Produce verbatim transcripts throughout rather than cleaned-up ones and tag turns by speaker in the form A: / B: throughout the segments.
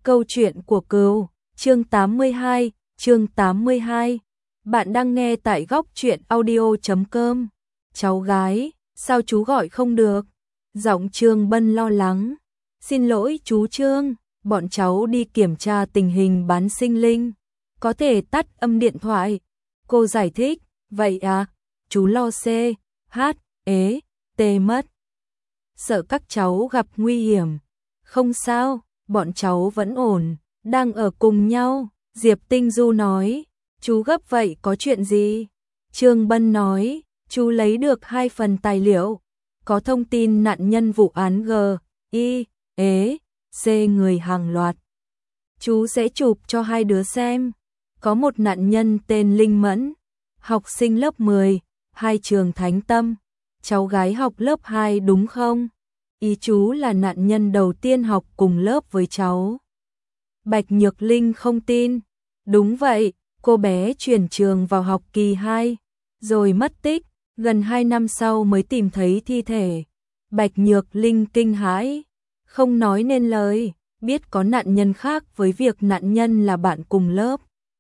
A: Câu chuyện của cừu, chương tám mươi hai, chương tám mươi hai. Bạn đang nghe tại góc truyện audio chấm com. Cháu gái, sao chú gọi không được? Giọng Trương Bân lo lắng. Xin lỗi chú Trương, bọn cháu đi kiểm tra tình hình bán sinh linh. Có thể tắt âm điện thoại. Cô giải thích, vậy à, chú lo C, H, ế, T mất. Sợ các cháu gặp nguy hiểm. Không sao, bọn cháu vẫn ổn, đang ở cùng nhau. Diệp Tinh Du nói, chú gấp vậy có chuyện gì? Trương Bân nói, chú lấy được hai phần tài liệu, có thông tin nạn nhân vụ án G, I, ế, C người hàng loạt. Chú sẽ chụp cho hai đứa xem. Có một nạn nhân tên Linh Mẫn, học sinh lớp mười, hai trường Thánh Tâm. Cháu gái học lớp hai đúng không? Ý chú là nạn nhân đầu tiên học cùng lớp với cháu. Bạch Nhược Linh không tin. Đúng vậy, cô bé chuyển trường vào học kỳ hai, rồi mất tích, gần hai năm sau mới tìm thấy thi thể. Bạch Nhược Linh kinh hãi, không nói nên lời, biết có nạn nhân khác với việc nạn nhân là bạn cùng lớp.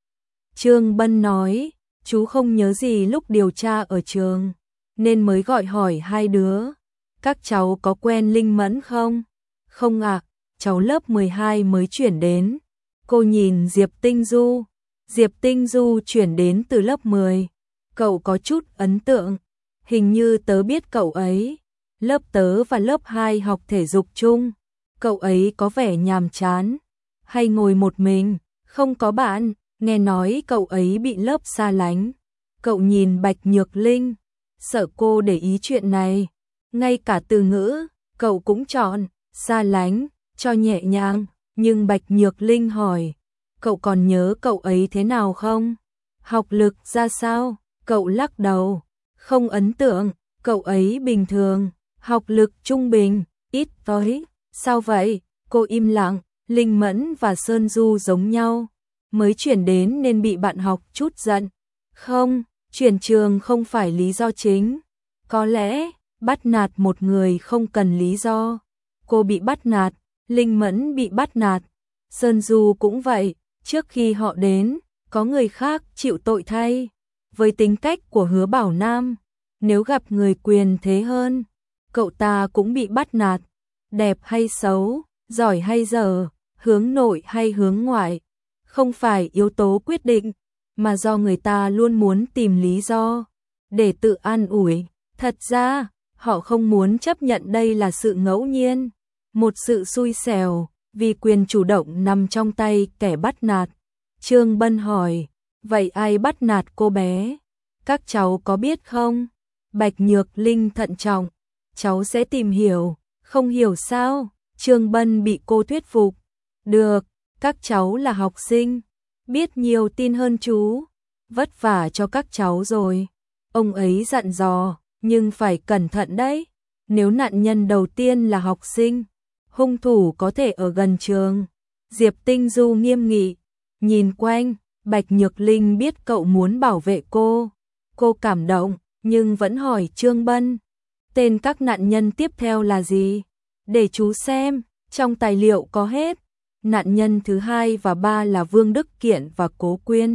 A: Trương Bân nói, chú không nhớ gì lúc điều tra ở trường, nên mới gọi hỏi hai đứa. Các cháu có quen Linh Mẫn không? Không ạ, à, cháu lớp mười hai mới chuyển đến. Cô nhìn Diệp Tinh Du. Diệp Tinh Du chuyển đến từ lớp mười. Cậu có chút ấn tượng. Hình như tớ biết cậu ấy. Lớp tớ và lớp hai học thể dục chung. Cậu ấy có vẻ nhàm chán. Hay ngồi một mình, không có bạn. Nghe nói cậu ấy bị lớp xa lánh. Cậu nhìn Bạch Nhược Linh, sợ cô để ý chuyện này. Ngay cả từ ngữ, cậu cũng chọn, xa lánh, cho nhẹ nhàng. Nhưng Bạch Nhược Linh hỏi, cậu còn nhớ cậu ấy thế nào không? Học lực ra sao? Cậu lắc đầu, không ấn tượng, cậu ấy bình thường, học lực trung bình, ít tối. Sao vậy? Cô im lặng. Linh Mẫn và Sơn Du giống nhau, mới chuyển đến nên bị bạn học chút giận. Không, chuyển trường không phải lý do chính. Có lẽ bắt nạt một người không cần lý do. Cô bị bắt nạt, Linh Mẫn bị bắt nạt, Sơn Du cũng vậy. Trước khi họ đến, có người khác chịu tội thay. Với tính cách của Hứa Bảo Nam, nếu gặp người quyền thế hơn, cậu ta cũng bị bắt nạt. Đẹp hay xấu, giỏi hay dở, hướng nội hay hướng ngoại, không phải yếu tố quyết định, mà do người ta luôn muốn tìm lý do để tự an ủi. Thật ra, họ không muốn chấp nhận đây là sự ngẫu nhiên, một sự xui xẻo, vì quyền chủ động nằm trong tay kẻ bắt nạt. Trương Bân hỏi, vậy ai bắt nạt cô bé? Các cháu có biết không? Bạch Nhược Linh thận trọng, cháu sẽ tìm hiểu. Không hiểu sao? Trương Bân bị cô thuyết phục. Được, các cháu là học sinh, biết nhiều tin hơn chú. Vất vả cho các cháu rồi. Ông ấy dặn dò, nhưng phải cẩn thận đấy. Nếu nạn nhân đầu tiên là học sinh, hung thủ có thể ở gần trường. Diệp Tinh Du nghiêm nghị, nhìn quanh. Bạch Nhược Linh biết cậu muốn bảo vệ cô. Cô cảm động, nhưng vẫn hỏi Trương Bân, tên các nạn nhân tiếp theo là gì? Để chú xem, trong tài liệu có hết. Nạn nhân thứ hai và ba là Vương Đức Kiện và Cố Quyên.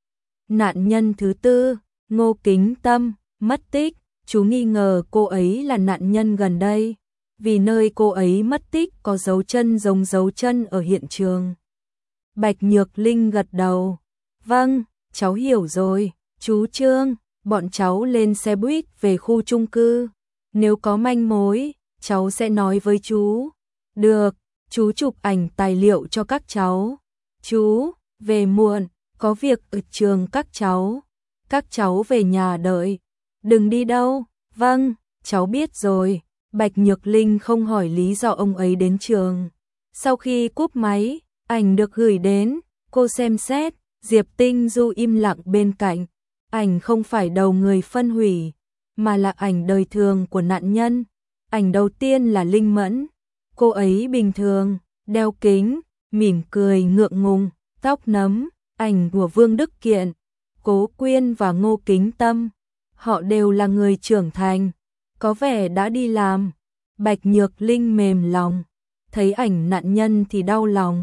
A: Nạn nhân thứ tư, Ngô Kính Tâm, mất tích. Chú nghi ngờ cô ấy là nạn nhân gần đây, vì nơi cô ấy mất tích có dấu chân giống dấu chân ở hiện trường. Bạch Nhược Linh gật đầu. Vâng, cháu hiểu rồi. Chú Trương, bọn cháu lên xe buýt về khu chung cư. Nếu có manh mối, cháu sẽ nói với chú. Được, chú chụp ảnh tài liệu cho các cháu. Chú, về muộn, có việc ở trường các cháu. Các cháu về nhà đợi. Đừng đi đâu. Vâng, cháu biết rồi. Bạch Nhược Linh không hỏi lý do ông ấy đến trường. Sau khi cúp máy, ảnh được gửi đến, cô xem xét. Diệp Tinh Du im lặng bên cạnh. Ảnh không phải đầu người phân hủy, mà là ảnh đời thường của nạn nhân. Ảnh đầu tiên là Linh Mẫn. Cô ấy bình thường, đeo kính, mỉm cười ngượng ngùng, tóc nấm. Ảnh của Vương Đức Kiện, Cố Quyên và Ngô Kính Tâm. Họ đều là người trưởng thành, có vẻ đã đi làm. Bạch Nhược Linh mềm lòng, thấy ảnh nạn nhân thì đau lòng.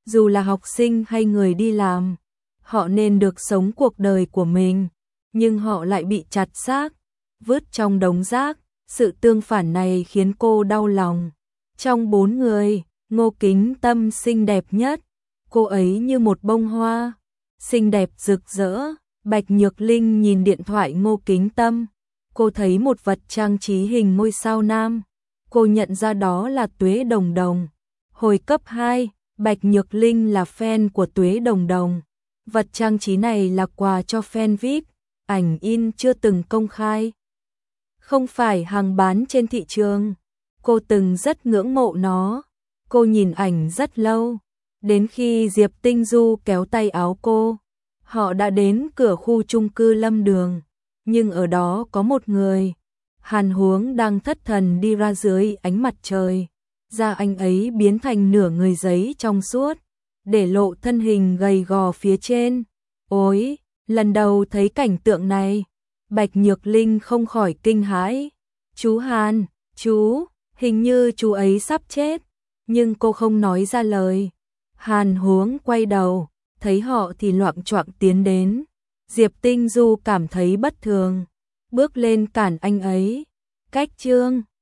A: dù là học sinh hay người đi làm, họ nên được sống cuộc đời của mình, nhưng họ lại bị chặt xác, vứt trong đống rác. Sự tương phản này khiến cô đau lòng. Trong bốn người, Ngô Kính Tâm xinh đẹp nhất, cô ấy như một bông hoa, xinh đẹp rực rỡ. Bạch Nhược Linh nhìn điện thoại Ngô Kính Tâm, cô thấy một vật trang trí hình ngôi sao nam, cô nhận ra đó là Tuế Đồng Đồng. Hồi cấp hai, Bạch Nhược Linh là fan của Tuế Đồng Đồng. Vật trang trí này là quà cho fan vi ai pi, ảnh in chưa từng công khai, không phải hàng bán trên thị trường. Cô từng rất ngưỡng mộ nó, cô nhìn ảnh rất lâu, đến khi Diệp Tinh Du kéo tay áo cô, họ đã đến cửa khu chung cư Lâm Đường, nhưng ở đó có một người, Hàn Huống đang thất thần đi ra dưới ánh mặt trời, da anh ấy biến thành nửa người giấy trong suốt, để lộ thân hình gầy gò phía trên. Ôi, lần đầu thấy cảnh tượng này, Bạch Nhược Linh không khỏi kinh hãi. Chú Hàn, chú, hình như chú ấy sắp chết, nhưng cô không nói ra lời. Hàn Huống quay đầu, thấy họ thì loạng choạng tiến đến. Diệp Tinh Du cảm thấy bất thường, bước lên cản anh ấy. Cách Trương